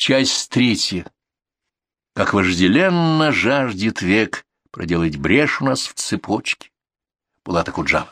Часть третья. Как вожделенно жаждет век проделать брешь у нас в цепочке. Булат Акуджава.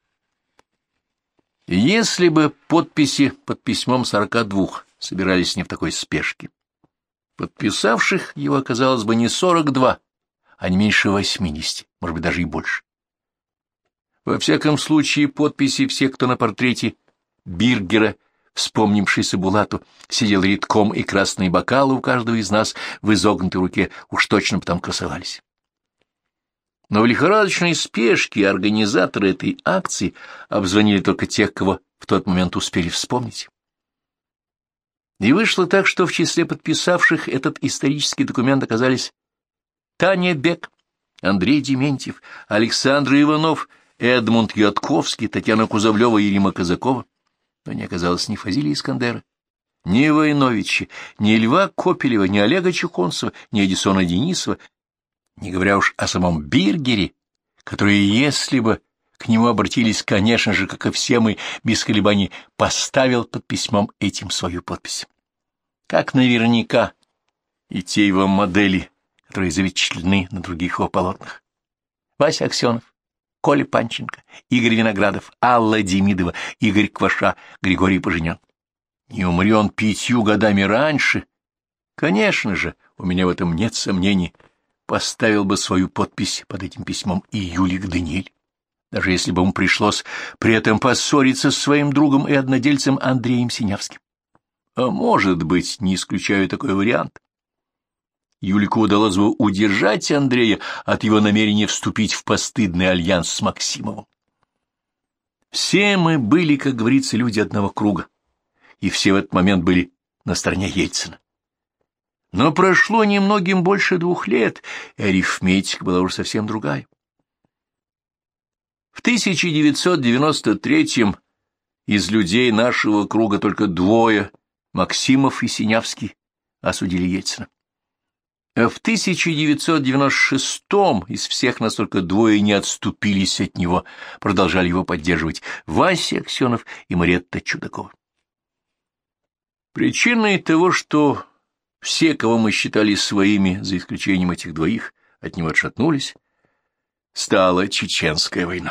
Если бы подписи под письмом 42 собирались не в такой спешке, подписавших его оказалось бы не 42, а не меньше 80, может быть, даже и больше. Во всяком случае, подписи всех, кто на портрете Биргера, вспомнившийся Булату, сидел рядком, и красные бокалы у каждого из нас в изогнутой руке уж точно потом красовались. Но в лихорадочной спешке организаторы этой акции обзвонили только тех, кого в тот момент успели вспомнить. И вышло так, что в числе подписавших этот исторический документ оказались Таня Бек, Андрей Дементьев, Александр Иванов, Эдмунд Ятковский, Татьяна Кузовлева и Рима Казакова. Но не оказалось ни Фазилия Искандера, ни Войновича, ни Льва Копелева, ни Олега Чухонцева, ни Эдисона Денисова, не говоря уж о самом Биргере, который, если бы к нему обратились, конечно же, как и все мы, без колебаний, поставил под письмом этим свою подпись. Как наверняка и те его модели, которые запечатлены на других его полотнах. Вася Аксенов, Коля Панченко, Игорь Виноградов, Алла Демидова, Игорь Кваша, Григорий Поженян. Не умри он 5 годами раньше, конечно же, у меня в этом нет сомнений, поставил бы свою подпись под этим письмом и Юлик Даниэль, даже если бы ему пришлось при этом поссориться с своим другом и однодельцем Андреем Синявским. А может быть, не исключаю такой вариант. Юлику удалось бы удержать Андрея от его намерения вступить в постыдный альянс с Максимовым. Все мы были, как говорится, люди одного круга, и все в этот момент были на стороне Ельцина. Но прошло немногим больше 2 лет, и арифметика была уже совсем другая. В 1993-м из людей нашего круга только 2, Максимов и Синявский, осудили Ельцина. А в 1996-м из всех нас только 2 не отступились от него, продолжали его поддерживать Вася Аксенов и Маретта Чудакова. Причиной того, что все, кого мы считали своими, за исключением этих 2, от него отшатнулись, стала Чеченская война.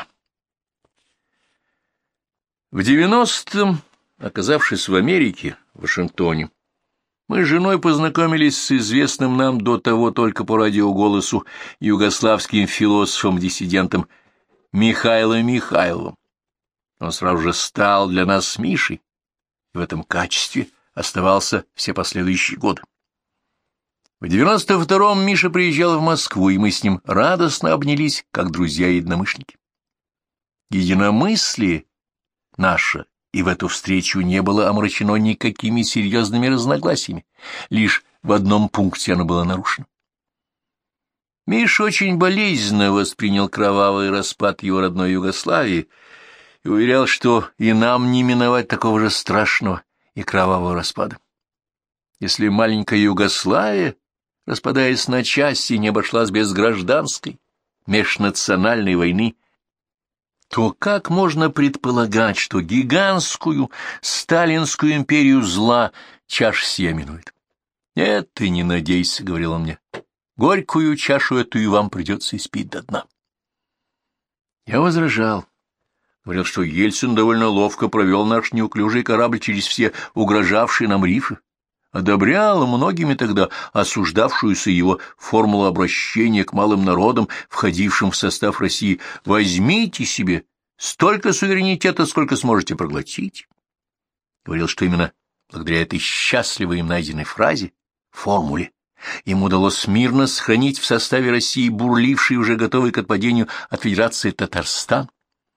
В 90-м, оказавшись в Америке, в Вашингтоне, мы с женой познакомились с известным нам до того только по радиоголосу югославским философом-диссидентом Михаилом Михайловым. Он сразу же стал для нас Мишей, и в этом качестве оставался все последующие годы. В 92-м Миша приезжал в Москву, и мы с ним радостно обнялись, как друзья и единомышленники. Единомыслие наше и в эту встречу не было омрачено никакими серьезными разногласиями, лишь в одном пункте оно было нарушено. Миша очень болезненно воспринял кровавый распад его родной Югославии и уверял, что и нам не миновать такого же страшного и кровавого распада. Если маленькая Югославия, распадаясь на части, не обошлась без гражданской, межнациональной войны, то как можно предполагать, что гигантскую сталинскую империю зла чаша сия минует? Нет, ты не надейся, — говорил он мне, — горькую чашу эту и вам придется испить до дна. Я возражал, говорил, что Ельцин довольно ловко провел наш неуклюжий корабль через все угрожавшие нам рифы, одобрял многими тогда осуждавшуюся его формулу обращения к малым народам, входившим в состав России: «Возьмите себе столько суверенитета, сколько сможете проглотить». Говорил, что именно благодаря этой счастливой им найденной фразе, формуле, им удалось мирно сохранить в составе России бурливший, уже готовый к отпадению от Федерации Татарстан.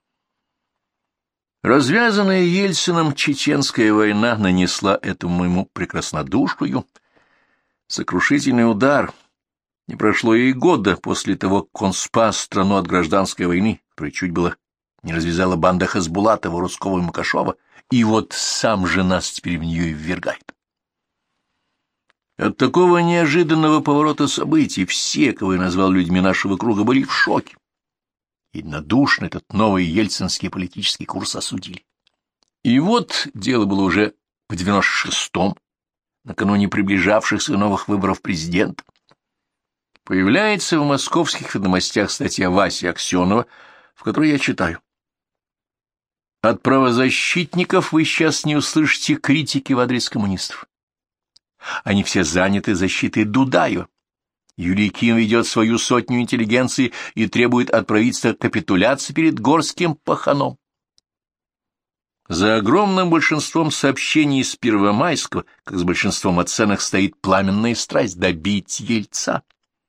Развязанная Ельцином Чеченская война нанесла этому моему прекраснодушию сокрушительный удар. Не прошло и года после того, как он спас страну от гражданской войны, которая чуть было не развязала банда Хасбулатова, Русского и Макашова, и вот сам же нас теперь в нее и ввергает. От такого неожиданного поворота событий все, кого я назвал людьми нашего круга, были в шоке. Единодушно этот новый ельцинский политический курс осудили. И вот дело было уже в 96-м, накануне приближавшихся новых выборов президента. Появляется в московских ведомостях статья Васи Аксенова, в которой я читаю: «От правозащитников вы сейчас не услышите критики в адрес коммунистов. Они все заняты защитой Дудаева. Юлий Ким ведет свою сотню интеллигенции и требует от правительства капитуляции перед горским паханом. За огромным большинством сообщений из Первомайского, как с большинством оценок, стоит пламенная страсть добить Ельца».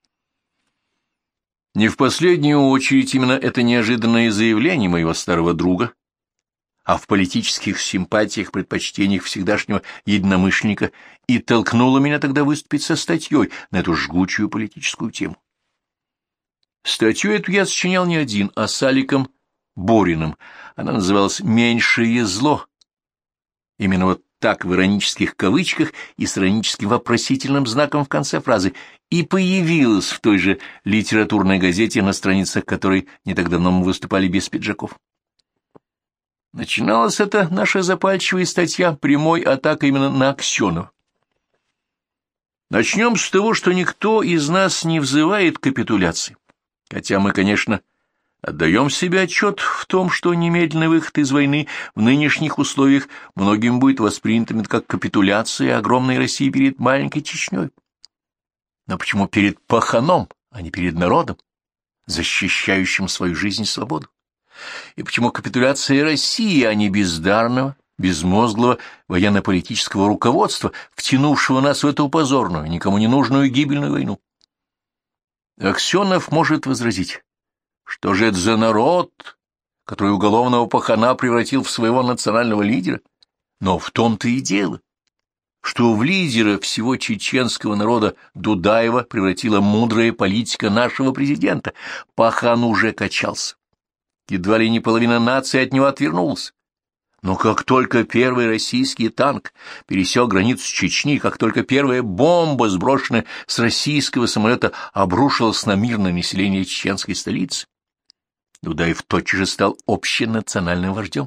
Не в последнюю очередь именно это неожиданное заявление моего старого друга, а в политических симпатиях, предпочтениях всегдашнего единомышленника, и толкнуло меня тогда выступить со статьей на эту жгучую политическую тему. Статью эту я сочинял не один, а с Аликом Бориным. Она называлась «Меньшее зло». Именно вот так, в иронических кавычках и с ироническим вопросительным знаком в конце фразы, и появилась в той же литературной газете, на страницах которой не так давно мы выступали без пиджаков. Начиналась эта наша запальчивая статья прямой атакой именно на Аксенова. Начнем с того, что никто из нас не взывает к капитуляции, хотя мы, конечно, отдаем себе отчет в том, что немедленный выход из войны в нынешних условиях многим будет воспринятым как капитуляция огромной России перед маленькой Чечней. Но почему перед паханом, а не перед народом, защищающим свою жизнь и свободу? И почему капитуляция России, а не бездарного, безмозглого военно-политического руководства, втянувшего нас в эту позорную, никому не нужную гибельную войну? Аксенов может возразить: что же это за народ, который уголовного пахана превратил в своего национального лидера? Но в том-то и дело, что в лидера всего чеченского народа Дудаева превратила мудрая политика нашего президента. Пахан уже качался. Едва ли не половина нации от него отвернулась. Но как только первый российский танк пересек границу Чечни, как только первая бомба, сброшенная с российского самолета, обрушилась на мирное население чеченской столицы, Дудаев тотчас же стал общенациональным вождем.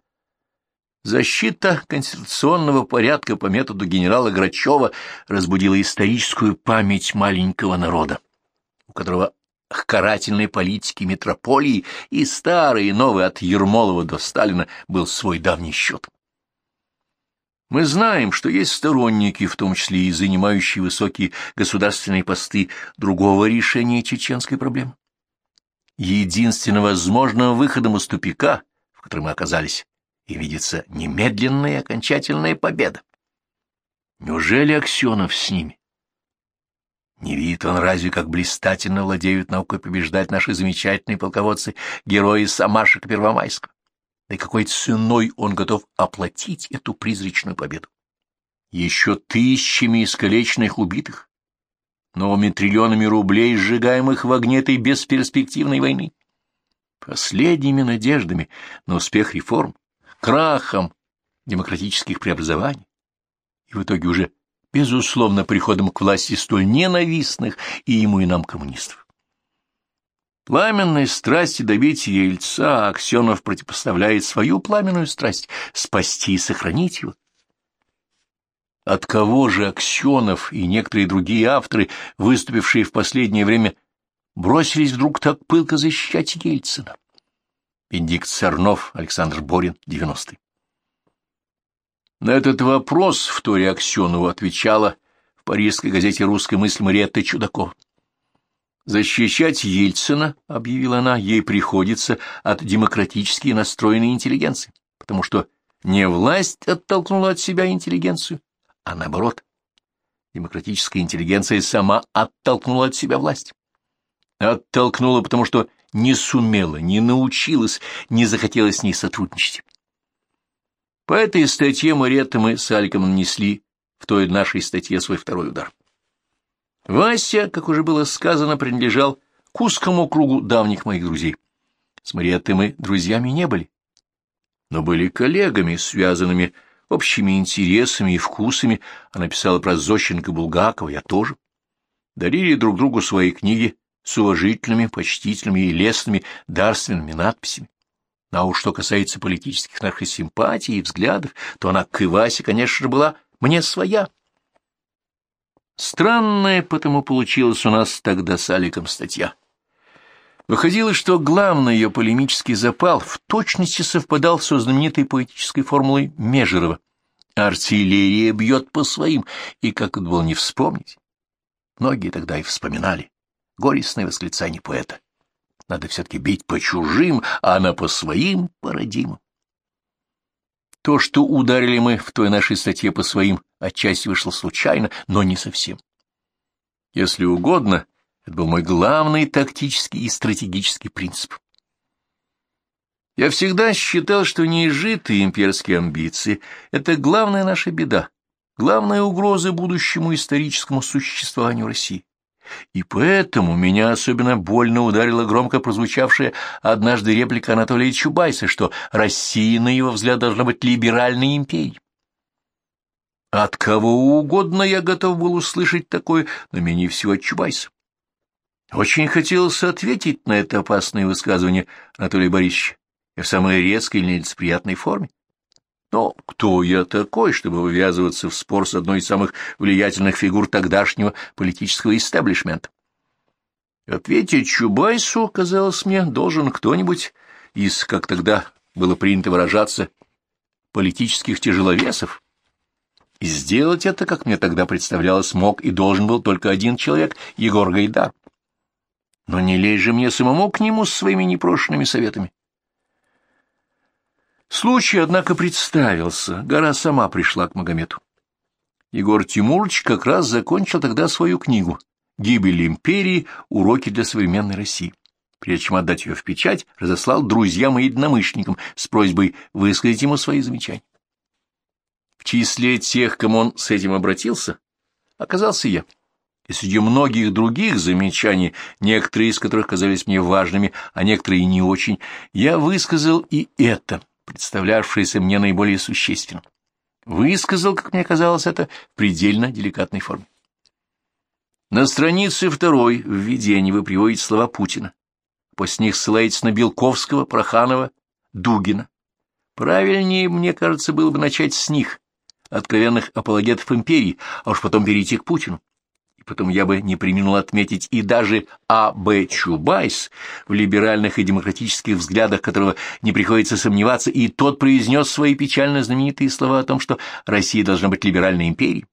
Защита конституционного порядка по методу генерала Грачева разбудила историческую память маленького народа, у которого к карательной политике метрополии и старый, и новый, от Ермолова до Сталина, был свой давний счет. Мы знаем, что есть сторонники, в том числе и занимающие высокие государственные посты, другого решения чеченской проблемы. Единственно возможным выходом из тупика, в котором мы оказались, и видится немедленная и окончательная победа. Неужели Аксенов с ними? Не видит он разве, как блистательно владеют наукой побеждать наши замечательные полководцы, герои Самашек и Первомайского? Да и какой ценой он готов оплатить эту призрачную победу? Еще тысячами искалеченных убитых, новыми триллионами рублей, сжигаемых в огне этой бесперспективной войны, последними надеждами на успех реформ, крахом демократических преобразований и в итоге уже, безусловно, приходом к власти столь ненавистных и ему, и нам коммунистов. Пламенной страсти добить Ельца Аксенов противопоставляет свою пламенную страсть спасти и сохранить его. От кого же Аксенов и некоторые другие авторы, выступившие в последнее время, бросились вдруг так пылко защищать Ельцина? Бенедикт Сорнов, Александр Борин, 90-й. На этот вопрос вторя Аксенову отвечала в парижской газете «Русская мысль» Мариетта Чудакова. «Защищать Ельцина, — объявила она, — ей приходится от демократически настроенной интеллигенции, потому что не власть оттолкнула от себя интеллигенцию, а наоборот, демократическая интеллигенция сама оттолкнула от себя власть. Оттолкнула, потому что не сумела, не научилась, не захотела с ней сотрудничать. По этой статье Мариетта мы с Аликом нанесли в той нашей статье свой второй удар. Вася, как уже было сказано, принадлежал к узкому кругу давних моих друзей. С Мариеттой мы друзьями не были, но были коллегами, связанными общими интересами и вкусами. Она писала про Зощенко и Булгакова, я тоже. Дарили друг другу свои книги с уважительными, почтительными и лестными дарственными надписями. А уж что касается политических наших симпатий и взглядов, то она к Ивасе, конечно же, была мне своя. Странная потому получилась у нас тогда с Аликом статья. Выходило, что главный ее полемический запал в точности совпадал со знаменитой поэтической формулой Межерова: «Артиллерия бьет по своим», и как тут было не вспомнить. Многие тогда и вспоминали горестное восклицание поэта: «Надо все-таки бить по чужим, а она по своим породимым». То, что ударили мы в той нашей статье по своим, отчасти вышло случайно, но не совсем. Если угодно, это был мой главный тактический и стратегический принцип. Я всегда считал, что неизжитые имперские амбиции — это главная наша беда, главная угроза будущему историческому существованию России. И поэтому меня особенно больно ударила громко прозвучавшая однажды реплика Анатолия Чубайса, что Россия, на его взгляд, должна быть либеральной империей. От кого угодно я готов был услышать такое, но менее всего от Чубайса. Очень хотелось ответить на это опасное высказывание Анатолия Борисовича и в самой резкой и нелицеприятной форме. Но кто я такой, чтобы ввязываться в спор с одной из самых влиятельных фигур тогдашнего политического истеблишмента? Ответить Чубайсу, казалось мне, должен кто-нибудь из, как тогда было принято выражаться, политических тяжеловесов. И сделать это, как мне тогда представлялось, мог и должен был только один человек — Егор Гайдар. Но не лезь же мне самому к нему с своими непрошенными советами. Случай, однако, представился, гора сама пришла к Магомету. Егор Тимурович как раз закончил тогда свою книгу «Гибель империи. Уроки для современной России». Прежде чем отдать ее в печать, разослал друзьям и единомышленникам с просьбой высказать ему свои замечания. В числе тех, к кому он с этим обратился, оказался я. И среди многих других замечаний, некоторые из которых казались мне важными, а некоторые и не очень, я высказал и это, представлявшееся мне наиболее существенным. Высказал, как мне казалось, это в предельно деликатной форме. На странице 2 в введении вы приводите слова Путина. После них ссылаетесь на Белковского, Проханова, Дугина. Правильнее, мне кажется, было бы начать с них, откровенных апологетов империи, а уж потом перейти к Путину. И потом я бы не преминул отметить и даже А.Б. Чубайс, в либеральных и демократических взглядах которого не приходится сомневаться, и тот произнес свои печально знаменитые слова о том, что Россия должна быть либеральной империей.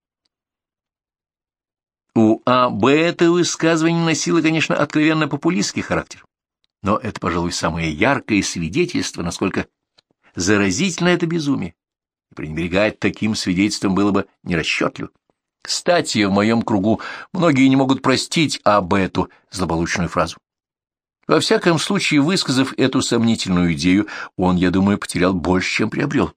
У А.Б. это высказывание носило, конечно, откровенно популистский характер, но это, пожалуй, самое яркое свидетельство, насколько заразительно это безумие, и пренебрегать таким свидетельством было бы нерасчетливо. Кстати, в моем кругу многие не могут простить об эту злополучную фразу. Во всяком случае, высказав эту сомнительную идею, он, я думаю, потерял больше, чем приобрел.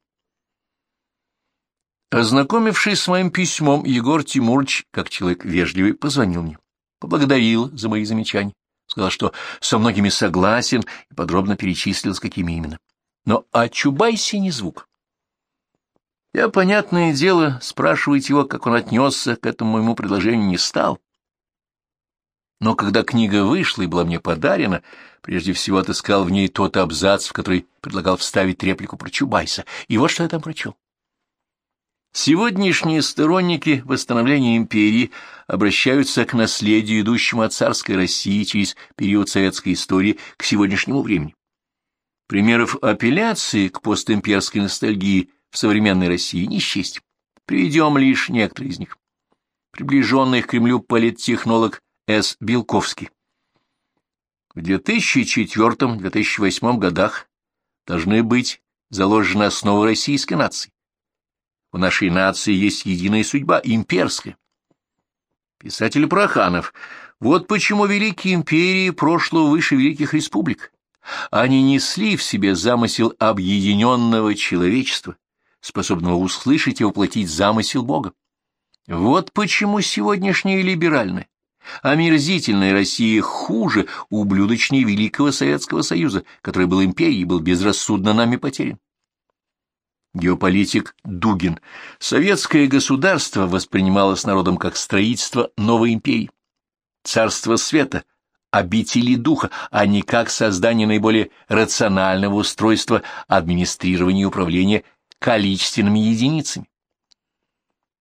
Ознакомившись с моим письмом, Егор Тимурович, как человек вежливый, позвонил мне, поблагодарил за мои замечания, сказал, что со многими согласен, и подробно перечислил, с какими именно. Но о Чубайсе ни звук. Я, понятное дело, спрашивать его, как он отнесся к этому моему предложению, не стал. Но когда книга вышла и была мне подарена, прежде всего отыскал в ней тот абзац, в который предлагал вставить реплику про Чубайса, и вот что я там прочел. Сегодняшние сторонники восстановления империи обращаются к наследию, идущему от царской России через период советской истории к сегодняшнему времени. Примеров апелляции к постимперской ностальгии в современной России не счесть. Приведем лишь некоторые из них. Приближенный к Кремлю политтехнолог С. Белковский. В 2004-2008 годах должны быть заложены основы российской нации. У нашей нации есть единая судьба, имперская. Писатель Проханов. Вот почему великие империи прошлого выше великих республик. Они несли в себе замысел объединенного человечества, способного услышать и воплотить замысел Бога. Вот почему сегодняшняя либеральная, омерзительная Россия хуже ублюдочней Великого Советского Союза, который был империей и был безрассудно нами потерян. Геополитик Дугин. Советское государство воспринималось народом как строительство новой империи, царство света, обители духа, а не как создание наиболее рационального устройства администрирования и управления количественными единицами.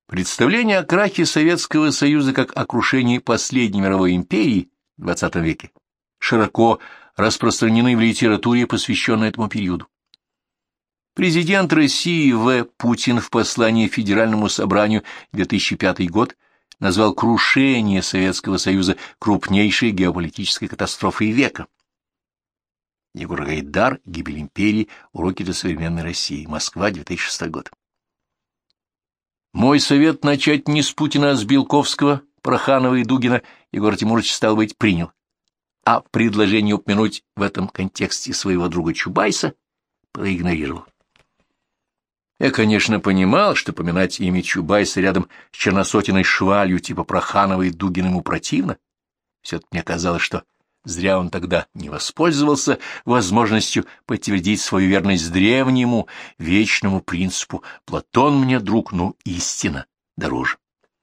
Представления о крахе Советского Союза как о крушении последней мировой империи в XX веке широко распространены в литературе, посвященной этому периоду. Президент России В. Путин в послании Федеральному собранию 2005 год назвал крушение Советского Союза крупнейшей геополитической катастрофой века. Егор Гайдар, «Гибель империи. Уроки для современной России. Москва, 2006 год». Мой совет начать не с Путина, а с Белковского, Проханова и Дугина Егор Тимурович, стал быть, принял, а предложение упомянуть в этом контексте своего друга Чубайса проигнорировал. Я, конечно, понимал, что поминать имя Чубайса рядом с черносотенной швалью типа Проханова и Дугина ему противно. Все-таки мне казалось, что зря он тогда не воспользовался возможностью подтвердить свою верность древнему, вечному принципу «Платон мне друг, но истина дороже».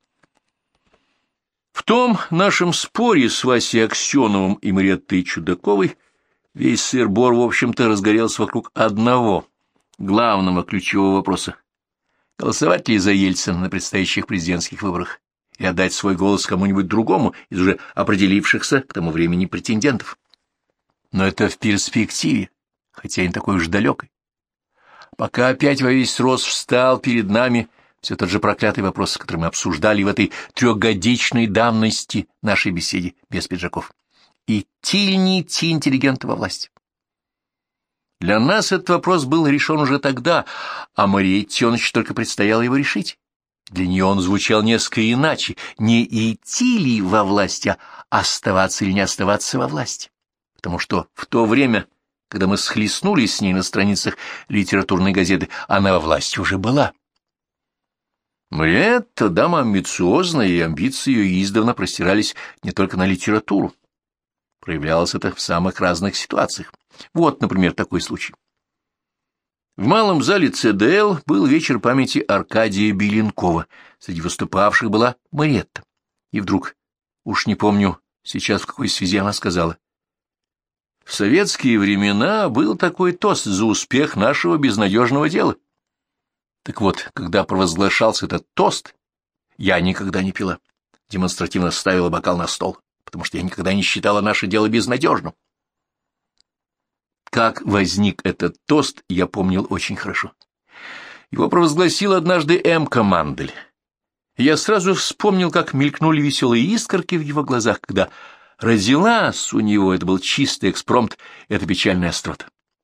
В том нашем споре с Васей Аксеновым и Мариеттой Чудаковой весь сыр-бор, в общем-то, разгорелся вокруг одного главного ключевого вопроса: голосовать ли за Ельцина на предстоящих президентских выборах и отдать свой голос кому-нибудь другому из уже определившихся к тому времени претендентов. Но это в перспективе, хотя и не такой уж далекой. Пока опять во весь рост встал перед нами все тот же проклятый вопрос, который мы обсуждали в этой трехгодичной давности нашей беседе без пиджаков. Идти или не идти интеллигенту во власть? Для нас этот вопрос был решен уже тогда, а Марии Тёныч только предстояло его решить. Для нее он звучал несколько иначе: не идти ли во власть, а оставаться или не оставаться во власти. Потому что в то время, когда мы схлестнулись с ней на страницах литературной газеты, она во власти уже была. Мариетта — дама амбициозная, и амбиции ее издавна простирались не только на литературу. Проявлялось это в самых разных ситуациях. Вот, например, такой случай. В малом зале ЦДЛ был вечер памяти Аркадия Беленкова. Среди выступавших была Мариетта. И вдруг, уж не помню сейчас в какой связи, она сказала: «В советские времена был такой тост за успех нашего безнадежного дела». Так вот, когда провозглашался этот тост, я никогда не пила. Демонстративно ставила бокал на стол, потому что я никогда не считала наше дело безнадежным. Как возник этот тост, я помнил очень хорошо. Его провозгласил однажды М. Мандель. Я сразу вспомнил, как мелькнули веселые искорки в его глазах, когда родилась у него, это был чистый экспромт, эта печальная острота.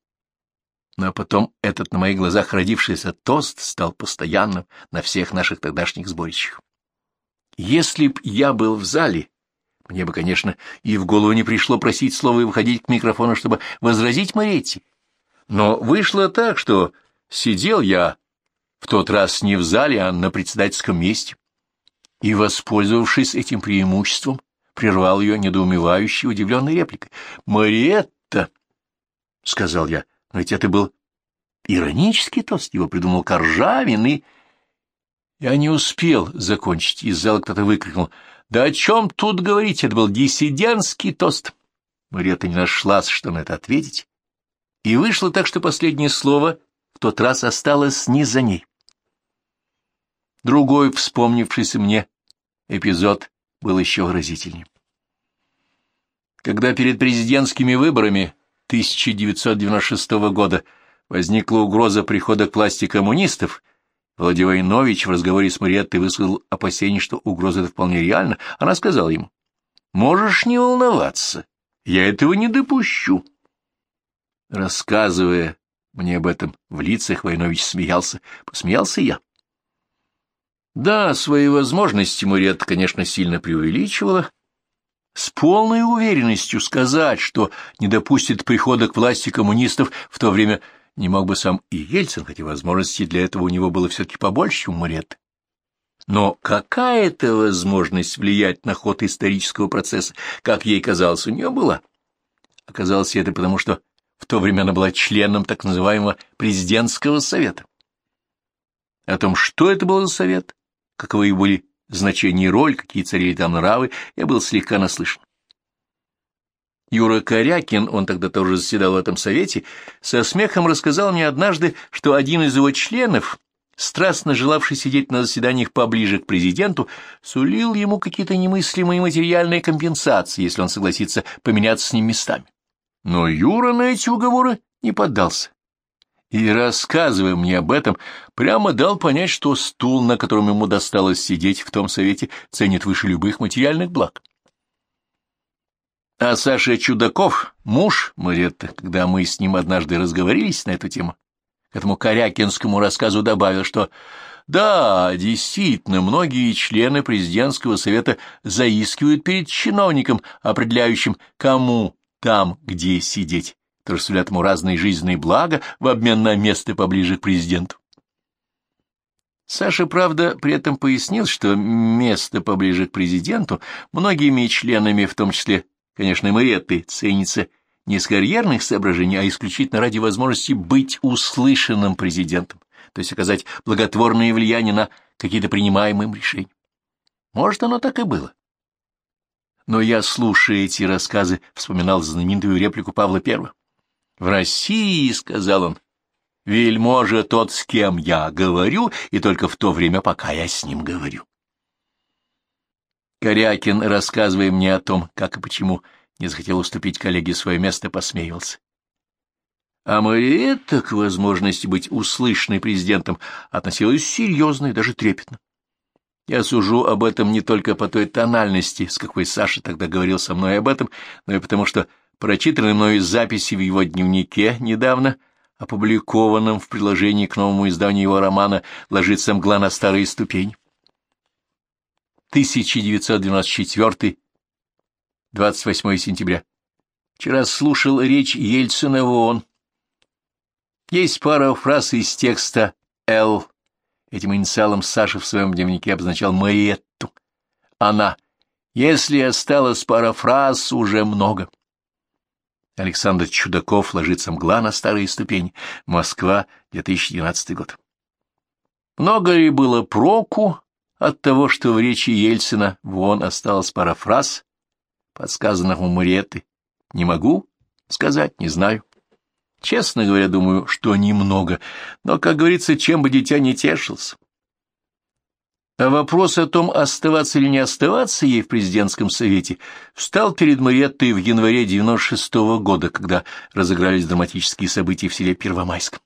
Но потом этот на моих глазах родившийся тост стал постоянным на всех наших тогдашних сборищах. Если б я был в зале, мне бы, конечно, и в голову не пришло просить слова и выходить к микрофону, чтобы возразить Мариетте. Но вышло так, что сидел я в тот раз не в зале, а на председательском месте, и, воспользовавшись этим преимуществом, прервал ее недоумевающей, удивленной репликой. «Мариетта», — сказал я, — «но ведь это был иронический тост, его придумал Коржавин, и...» Я не успел закончить, из зала кто-то выкрикнул: «Да о чем тут говорить, это был диссидентский тост». Мариетта не нашлась, что на это ответить, и вышло так, что последнее слово в тот раз осталось не за ней. Другой вспомнившийся мне эпизод был еще выразительнее. Когда перед президентскими выборами 1996 года возникла угроза прихода к власти коммунистов, Владивойнович в разговоре с Мариеттой высказал опасение, что угроза эта вполне реальна. Она сказала ему: «Можешь не волноваться, я этого не допущу». Рассказывая мне об этом в лицах, Войнович смеялся. Посмеялся я. Да, свои возможности Мариетта, конечно, сильно преувеличивала. С полной уверенностью сказать, что не допустит прихода к власти коммунистов, в то время не мог бы сам и Ельцин, хотя возможностей для этого у него было все-таки побольше, чем у Мариетты. Но какая-то возможность влиять на ход исторического процесса, как ей казалось, у нее была. Оказалось это потому, что в то время она была членом так называемого президентского совета. О том, что это был за совет, каковы были значение и роль, какие царили там нравы, я был слегка наслышан. Юра Корякин, он тогда тоже заседал в этом совете, со смехом рассказал мне однажды, что один из его членов страстно желавший сидеть на заседаниях поближе к президенту, сулил ему какие-то немыслимые материальные компенсации, если он согласится поменяться с ним местами. Но Юра на эти уговоры не поддался. И, рассказывая мне об этом, прямо дал понять, что стул, на котором ему досталось сидеть в том совете, ценит выше любых материальных благ. А Саша Чудаков, муж Мариэтты, когда мы с ним однажды разговорились на эту тему, к этому корякинскому рассказу добавил, что да, действительно, многие члены президентского совета заискивают перед чиновником, определяющим, кому там, где сидеть, которые сулят ему разные жизненные блага в обмен на место поближе к президенту. Саша, правда, при этом пояснил, что место поближе к президенту многими членами, в том числе, конечно, Мариэттой, ценится не из карьерных соображений, а исключительно ради возможности быть услышанным президентом, то есть оказать благотворное влияние на какие-то принимаемые им решения. Может, оно так и было. Но я, слушая эти рассказы, вспоминал знаменитую реплику Павла I. «В России, — сказал он, — вельможа тот, с кем я говорю, и только в то время, пока я с ним говорю». Корякин, рассказывая мне о том, как и почему не захотел уступить коллеге свое место, посмеивался. А Мариэтта к возможности быть услышанной президентом относилась серьезно и даже трепетно. Я сужу об этом не только по той тональности, с какой Саша тогда говорил со мной об этом, но и потому, что прочитанные мною записи в его дневнике, недавно опубликованном в приложении к новому изданию его романа «Ложится мгла на старые ступени». 1994, 28 сентября. Вчера слушал речь Ельцина в ООН. Есть пара фраз из текста «Л». Этим инициалом Саша в своем дневнике обозначал Мариэтту. Она: «Если осталось пара фраз, уже много». Александр Чудаков, «Ложится мгла на старые ступени». Москва, 2012 год. Много ли было проку от того, что в речи Ельцина в ООН осталась пара фраз, подсказанных у Мариэтты? Не могу сказать, не знаю. Честно говоря, думаю, что немного, но, как говорится, чем бы дитя не тешился. А вопрос о том, оставаться или не оставаться ей в президентском совете, встал перед Мариэттой в январе 96-го года, когда разыгрались драматические события в селе Первомайском.